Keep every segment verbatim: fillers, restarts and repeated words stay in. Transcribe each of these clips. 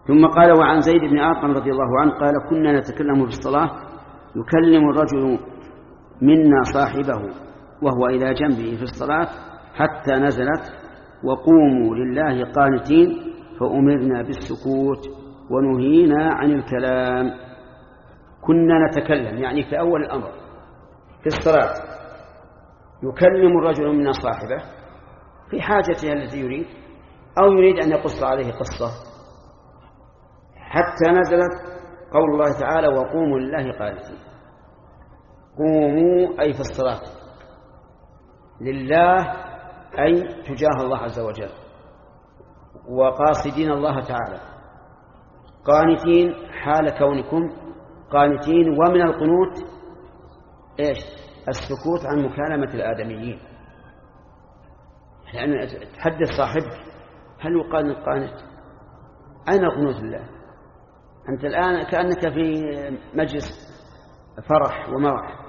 ثم قال: وعن زيد بن أرقم رضي الله عنه قال: كنا نتكلم في الصلاة يكلم الرجل منا صاحبه وهو إلى جنبه في الصلاة حتى نزلت: وقوموا لله قانتين، فأمرنا بالسكوت ونهينا عن الكلام. كنا نتكلم يعني في أول الأمر في الصلاة يكلم الرجل منا صاحبه في حاجته التي يريد أو يريد أن يقص عليه قصة، حتى نزلت قول الله تعالى: وقوموا لله قانتين. قوموا أي في الصلاة لله أي تجاه الله عز وجل، وقاصدين الله تعالى، قانتين حال كونكم قانتين. ومن القنوت إيش؟ السكوت عن مكالمة الآدميين، يعني تحدث صاحبك هل يقال القانت؟ أين القنوت لله؟ أنت الآن كأنك في مجلس فرح ومرح.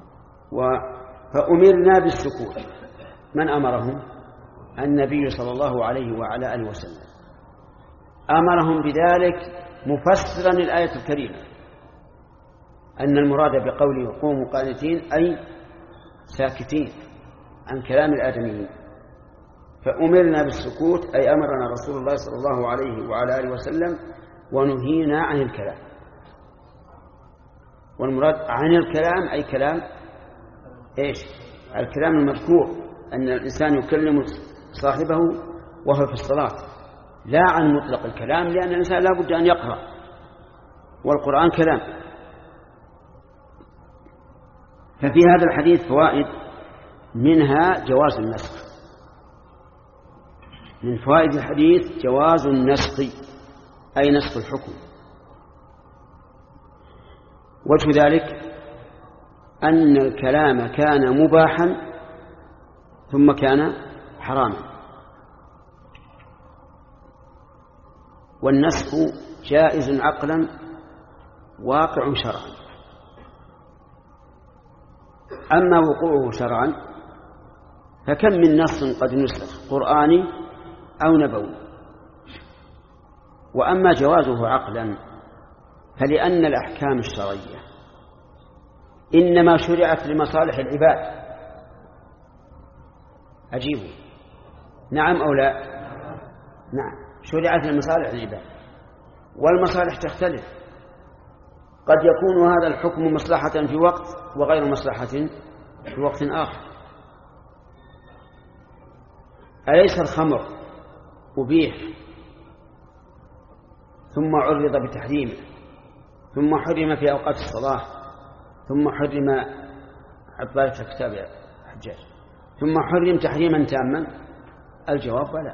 فأمرنا بالسكوت. من أمرهم؟ النبي صلى الله عليه وعلى آله وسلم أمرهم بذلك مفسرا للآية الكريمة أن المراد بقوله قوموا قانتين أي ساكتين عن كلام الآدميين. فأمرنا بالسكوت أي أمرنا رسول الله صلى الله عليه وعلى آله وسلم ونهينا عن الكلام. والمراد عن الكلام أي كلام إيش؟ الكلام المذكور أن الإنسان يكلم صاحبه وهو في الصلاة، لا عن مطلق الكلام، لأن الإنسان لا بد أن يقرأ والقرآن كلام. ففي هذا الحديث فوائد، منها جواز النسخ. من فوائد الحديث جواز النسخ أي نسخ الحكم. وجه ذلك أن الكلام كان مباحا ثم كان حراما، والنسخ جائز عقلا واقع شرعا. أما وقوعه شرعا فكم من نص قد نسخ قرآني أو نبوي. وأما جوازه عقلا فلأن الأحكام الشرعية إنما شرعت لمصالح العباد. أجيبوا نعم أو لا؟ نعم، شرعت لمصالح العباد، والمصالح تختلف. قد يكون هذا الحكم مصلحة في وقت وغير مصلحة في وقت آخر. أليس الخمر أبيح ثم عرض بتحريمه، ثم حرم في أوقات الصلاة، ثم حرم عبارة كتاب الحجاج، ثم حرم تحريما تاما؟ الجواب لا.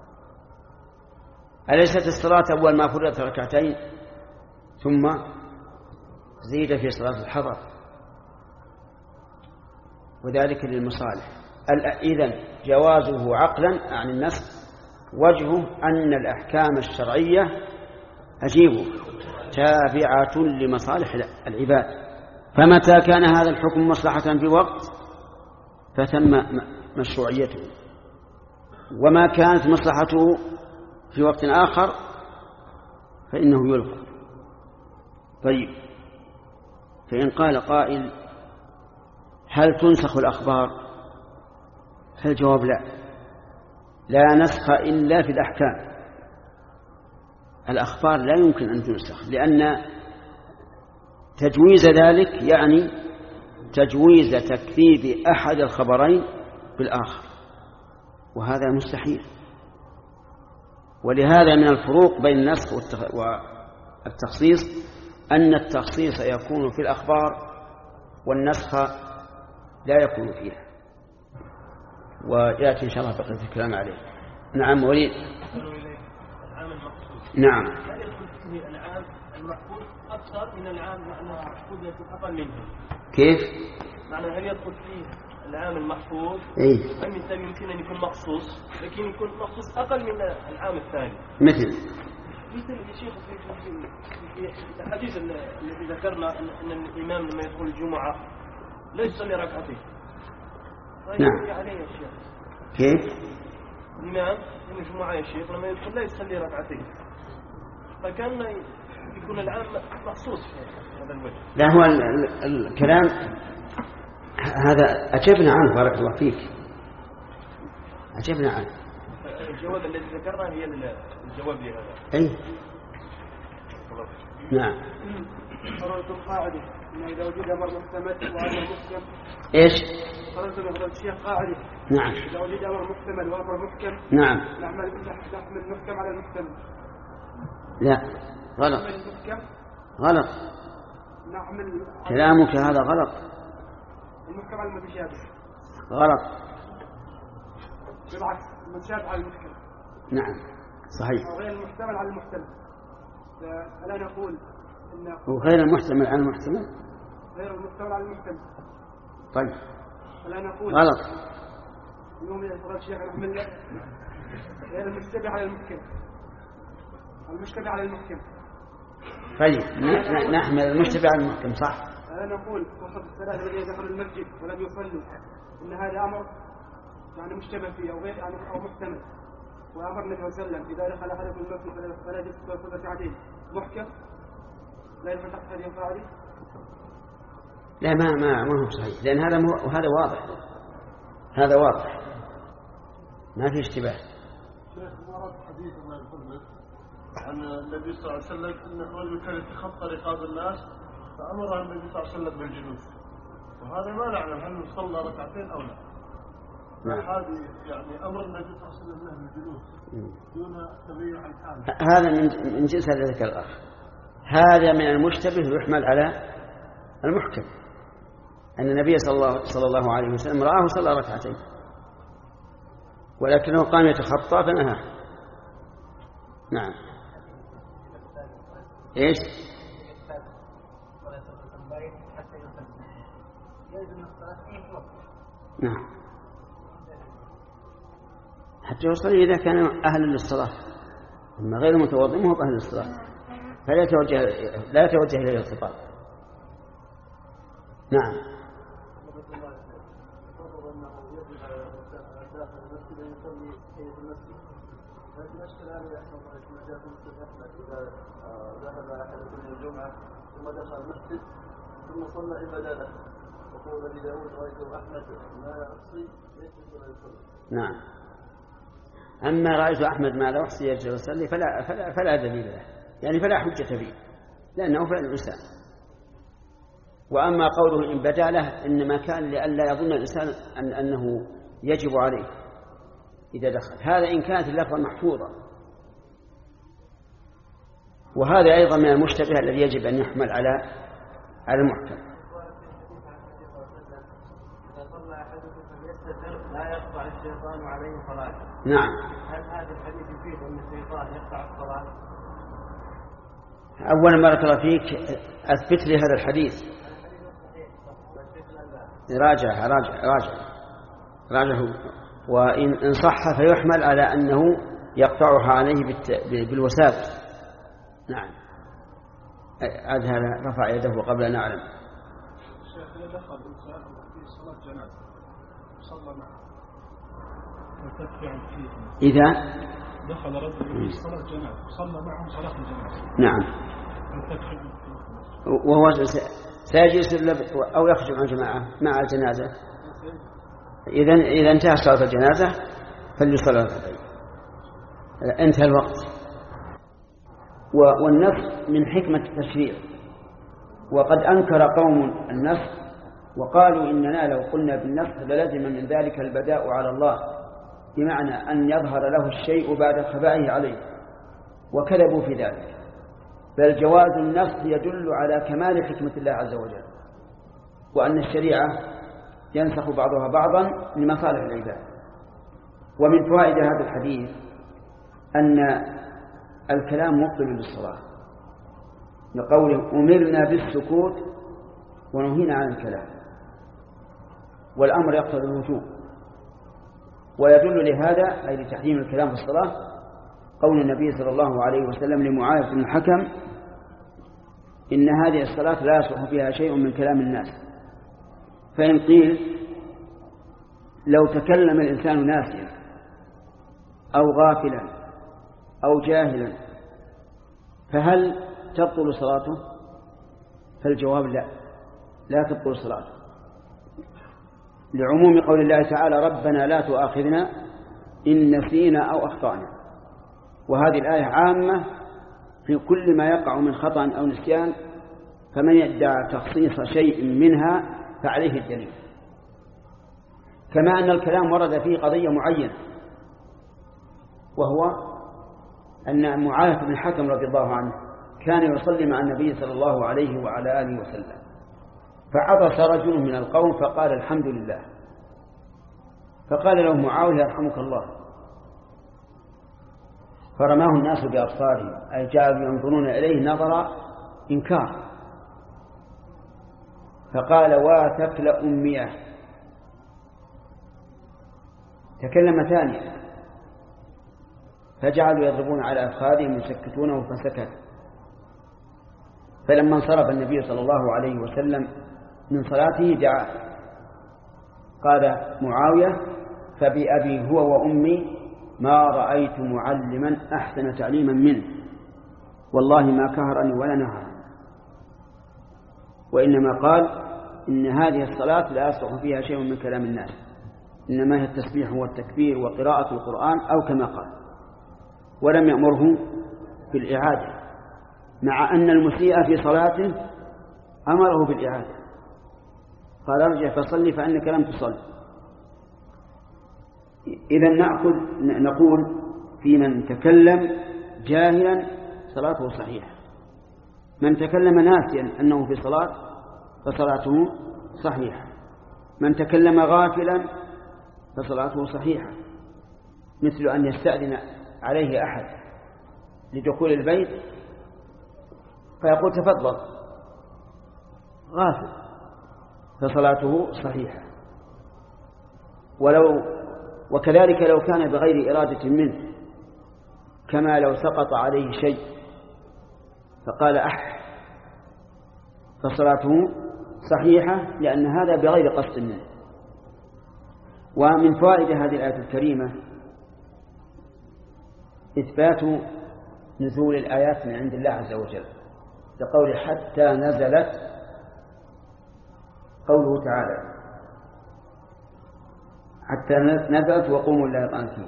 أليست الصلاة أول ما فرضت ركعتين ثم زيد في صلاة الحضر؟ وذلك للمصالح. إذن جوازه عقلا عن النسخ وجهه أن الأحكام الشرعية أجيبه تابعة لمصالح العباد، فمتى كان هذا الحكم مصلحة في وقت فتم مشروعيته، وما كانت مصلحته في وقت آخر فإنه يلغى. طيب، فإن قال قائل هل تنسخ الأخبار؟ فالجواب لا، لا نسخ إلا في الأحكام. الأخبار لا يمكن أن تنسخ، لأن تجويز ذلك يعني تجويز تكذيب أحد الخبرين بالآخر، وهذا مستحيل. ولهذا من الفروق بين النسخ والتخصيص أن التخصيص يكون في الأخبار والنسخ لا يكون فيها، ويأتي إن شاء الله بقية الكلام عليه. نعم وليد. نعم. هل يدخل فيه العام المحفوظ أكثر من العام المحفوظ يكون أقل منه؟ كيف؟ معنى هل يدخل فيه العام المحفوظ إيه؟ أم يمكن أن يكون مخصوص لكن يكون مخصوص أقل من العام الثاني؟ مثل مثل يا شيخ في الحديث الذي ذكرنا أن الإمام لما يدخل الجمعة لا يصلي ركعتين. نعم. عليه يا شيخ. كيف؟ الإمام يوم الجمعة يا شيخ لما يدخل لا يصلي ركعتين. فكان يكون العام مخصوص في هذا الوجه. لا هو ال ال الكلام هذا أجبنا عنه بارك الله فيك، أجبنا عنه. الجواب الذي ذكرناه هي الجواب لهذا. أي نعم. قررت القاعدة إن إذا وجد أمر محتمل وأمر محكم. إيش؟ قررت بهذا الشيخ قاعدة. نعم. إذا وجد أمر محتمل وأمر محكم. نعم. نعمل نحمل المحكم على المحتمل. لا غلط. غلط. نحمل. كلامك هذا غلط. المحكم على المتشابه. غلط. بالعكس المتشابه على المحكم. نعم صحيح. وغير المحتمل على المحتمل. فلا نقول إن. وغير المحتمل على المحتمل. غير المحتمل على المحتمل. طيب. فلا نقول. غلط. اليوم يقول الشيخ نحمل غير المشتبه على المحكم. المشتبه على المحكم. طيب نحمل المشتبه على المحكم صح. فلا نقول وصف الثلاثة الذين دخلوا المسجد ولم يصلوا إن هذا أمر يعني مشتبه فيه أو غير يعني أو محتمل. وأمر النبي صلى الله عليه وسلم إذا دخل أحدكم المسجد فلا يجلس في ركعتين محكم لا يدخل تحت هذه القاعدة. لا ما ما ما هو صحيح لأن هذا مو هذا واضح. هذا واضح ما في اشتباه. شيخ ورد حديث ما يقول عن النبي صلى الله عليه وسلم أن الرجل كان يتخطى رقاب الناس فأمر النبي صلى الله عليه وسلم بالجلوس، وهذا ما نعلم هل صلى ركعتين أو لا. هذه يعني أمر النبي صلى الله عليه وسلم له بالجلوس دون تبين عن حاله. هذا من من جنس ذلك الأخ. هذا من المشتبه يحمل على المحكم أن النبي صلى الله صلى الله عليه وسلم رآه صلى ركعتين ولكنه قام يتخطى فنهاه. نعم. إيش؟ نعم. حتى يصلي إذا كان أهلا للصلاة، أما غير متوضئ ما هو أهل للصلاة فلا يتوجه لا يتوجه إليه الخطاب. نعم. ذهب أحدكم من الجمعة ثم دخل المسجد ثم صلى عبادته وقول أبي داود رأيت أحمد ما يحصي يجلس ولا يصلي. نعم. أما رأيت أحمد ما لا يحصي يجلس ويصلي فلا فلا فلا دليل له يعني فلا حجة فيه لأنه فعل الإنسان. وأما قوله إن بدا له إنما كان لئلا يظن الإنسان أن أنه يجب عليه إذا دخل، هذا إن كانت اللفظة محفوظة. وهذا أيضا من المشتبه الذي يجب أن يحمل على على المحكم. إذا صلى أحدكم فليستتر لا يقطع الشيطان عليه صلاته. نعم. هل هذا الحديث يفيد أن الشيطان يقطع الصلاة؟ أولا بارك الله فيك أثبت لي هذا الحديث. راجع راجع راجع راجع وإن صح فيحمل على أنه يقطعها عليه بالوساوس. نعم. هذا رفع يده قبل أن أعلم. الشيخ إذا دخل إنسان في صلاة جنازة صلى معه وتكفي عن فيه. إذا دخل رجل في صلاة جنازة صلى معهم صلاة الجنازة. نعم. وهو سيجلس أو يخرج عن جماعة مع الجنازة. إذا إذا انتهى صلاة الجنازة فليصلي ركعتين. انتهى الوقت. والنفس من حكمة التشريع، وقد أنكر قوم النفس وقالوا إننا لو قلنا بالنفس للزم من ذلك البداء على الله، بمعنى أن يظهر له الشيء بعد خبائه عليه، وكذبوا في ذلك. بل جواز النفس يدل على كمال حكمة الله عز وجل، وأن الشريعة ينسخ بعضها بعضا لمصالح العباد. ومن فوائد هذا الحديث أن الكلام مبطل للصلاة، لقوله أمرنا بالسكوت ونهينا عن الكلام، والأمر يقتضي الوجوب. ويدل لهذا أي لتحريم الكلام في الصلاة قول النبي صلى الله عليه وسلم لمعاذ بن الحكم إن هذه الصلاة لا يصلح فيها شيء من كلام الناس. فإن قيل لو تكلم الإنسان ناسيا أو غافلا أو جاهلا فهل تبطل صلاته؟ فالجواب لا، لا تبطل صلاته، لعموم قول الله تعالى ربنا لا تؤاخذنا إن نسينا أو أخطأنا، وهذه الآية عامة في كل ما يقع من خطأ أو نسيان، فمن يدعى تخصيص شيء منها فعليه الدليل. كما أن الكلام ورد فيه قضية معينة، وهو أن معاذ بن الحكم رضي الله عنه كان يصلي مع النبي صلى الله عليه وعلى آله وسلم، فعطس رجل من القوم فقال الحمد لله، فقال له معاوية يرحمك الله، فرماه الناس بأبصارهم، أي جعلوا ينظرون إليه نظر إنكار، فقال واتكل أميه، تكلم ثانيا، فجعلوا يضربون على أفخاذهم يسكتونه فسكت. فلما انصرف النبي صلى الله عليه وسلم من صلاته دعا، قال معاوية فبأبي هو وأمي ما رأيت معلما أحسن تعليما منه، والله ما كهرني ولا نهر، وإنما قال إن هذه الصلاة لا يصلح فيها شيء من كلام الناس، إنما هي التسبيح والتكبير وقراءة القرآن أو كما قال، ولم يأمره بالإعادة، مع أن المسيء في صلاته أمره بالإعادة، قال ارجع فصلي فإنك لم تصل. إذا نأخذ نقول في من تكلم جاهلا صلاته صحيحة، من تكلم ناسيا أنه في صلاة فصلاته صحيحة، من تكلم غافلا فصلاته صحيحة، مثل أن يستأذن عليه أحد لدخول البيت فيقول تفضل غافل فصلاته صحيحة. ولو وكذلك لو كان بغير إرادة منه، كما لو سقط عليه شيء فقال أح فصلاته صحيحة، لأن هذا بغير قصد منه. ومن فوائد هذه الآية الكريمة إثبات نزول الآيات من عند الله عز وجل، لقول حتى نزلت، قوله تعالى حتى نزلت وقوموا لله قانتين.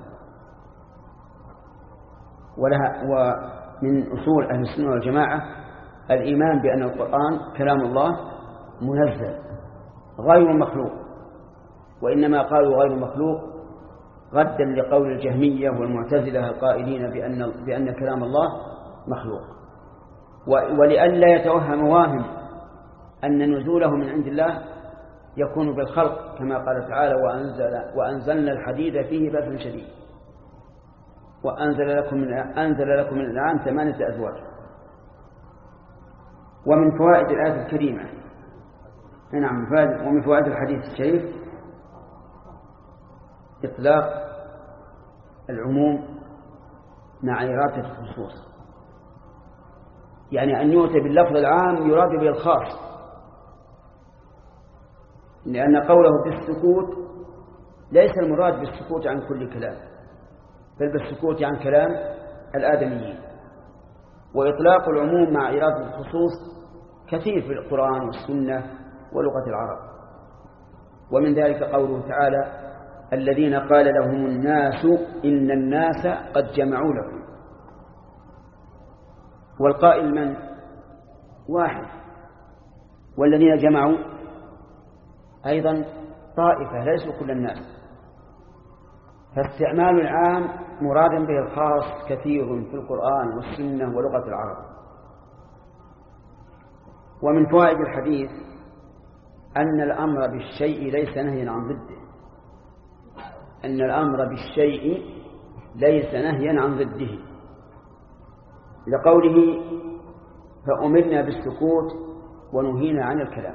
ولها ومن أصول أهل السنة والجماعة الإيمان بأن القرآن كلام الله منزل غير مخلوق، وإنما قالوا غير مخلوق ردا لقول الجهمية والمعتزلة القائلين بأن بأن كلام الله مخلوق، ولئلا يتوهم واهم أن نزوله من عند الله يكون بالخلق، كما قال تعالى وأنزل وأنزلنا الحديد فيه بأس شديد وأنزل لكم من أنزل لكم من الأنعام ثمانية أزواج. ومن فوائد الآية الكريمة نعم ومن فوائد الحديث الشريف إطلاق العموم مع إرادة الخصوص، يعني أن يؤتى باللفظ العام يراد به الخاص، لأن قوله بالسكوت ليس المراد بالسكوت عن كل كلام، بل بالسكوت عن كلام الآدميين. وإطلاق العموم مع إرادة الخصوص كثير في القرآن والسنة ولغة العرب. ومن ذلك قوله تعالى الذين قال لهم الناس إن الناس قد جمعوا لكم، والقائل من واحد، والذين جمعوا أيضا طائفة ليسوا كل الناس، فاستعمال العام مراد به الخاص كثير في القرآن والسنة ولغة العرب. ومن فوائد الحديث أن الأمر بالشيء ليس نهيا عن ضده، أن الأمر بالشيء ليس نهيا عن ضده، لقوله فأمرنا بالسكوت ونهينا عن الكلام.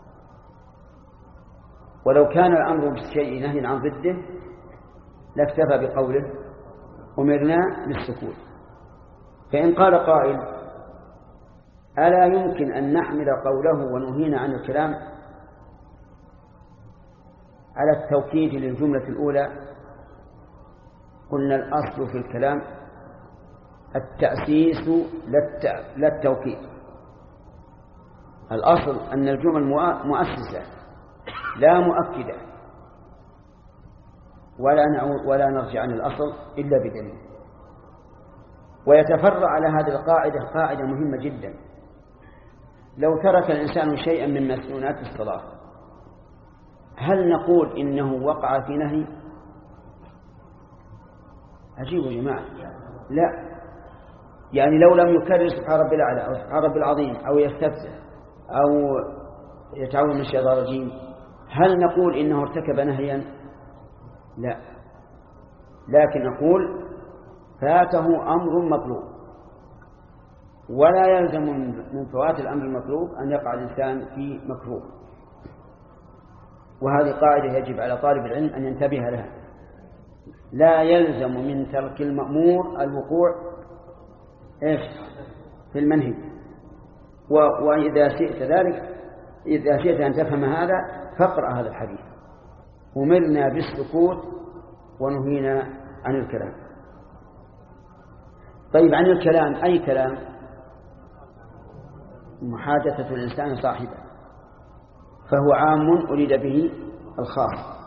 ولو كان الأمر بالشيء نهيا عن ضده لاكتفى بقوله أمرنا بالسكوت. فإن قال قائل ألا يمكن أن نحمل قوله ونهينا عن الكلام على التوكيد للجملة الأولى؟ قلنا الأصل في الكلام التأسيس لا التوكيد. الأصل أن الجمل مؤسسة لا مؤكدة، ولا نعود ولا نرجع عن الأصل إلا بدليل. ويتفرع على هذه القاعدة قاعدة مهمة جدا: لو ترك الإنسان شيئا من مسنونات الصلاة هل نقول إنه وقع في نهي؟ عجيب يا جماعة. لا، يعني لو لم يكرر سبحان ربي الأعلى أو سبحان ربي العظيم أو يستفتح أو يتعوذ من الشيطان الرجيم هل نقول إنه ارتكب نهيا؟ لا، لكن نقول فاته أمر مطلوب، ولا يلزم من فوات الأمر المطلوب أن يقع الإنسان في مكروه. وهذه قاعدة يجب على طالب العلم أن ينتبه لها. لا يلزم من ترك المأمور الوقوع إيش في المنهي. وإذا شئت ذلك إذا شئت أن تفهم هذا فاقرأ هذا الحديث: أمرنا بالسكوت ونهينا عن الكلام. طيب، عن الكلام أي كلام؟ محادثة الإنسان صاحبه، فهو عام أريد به الخاص.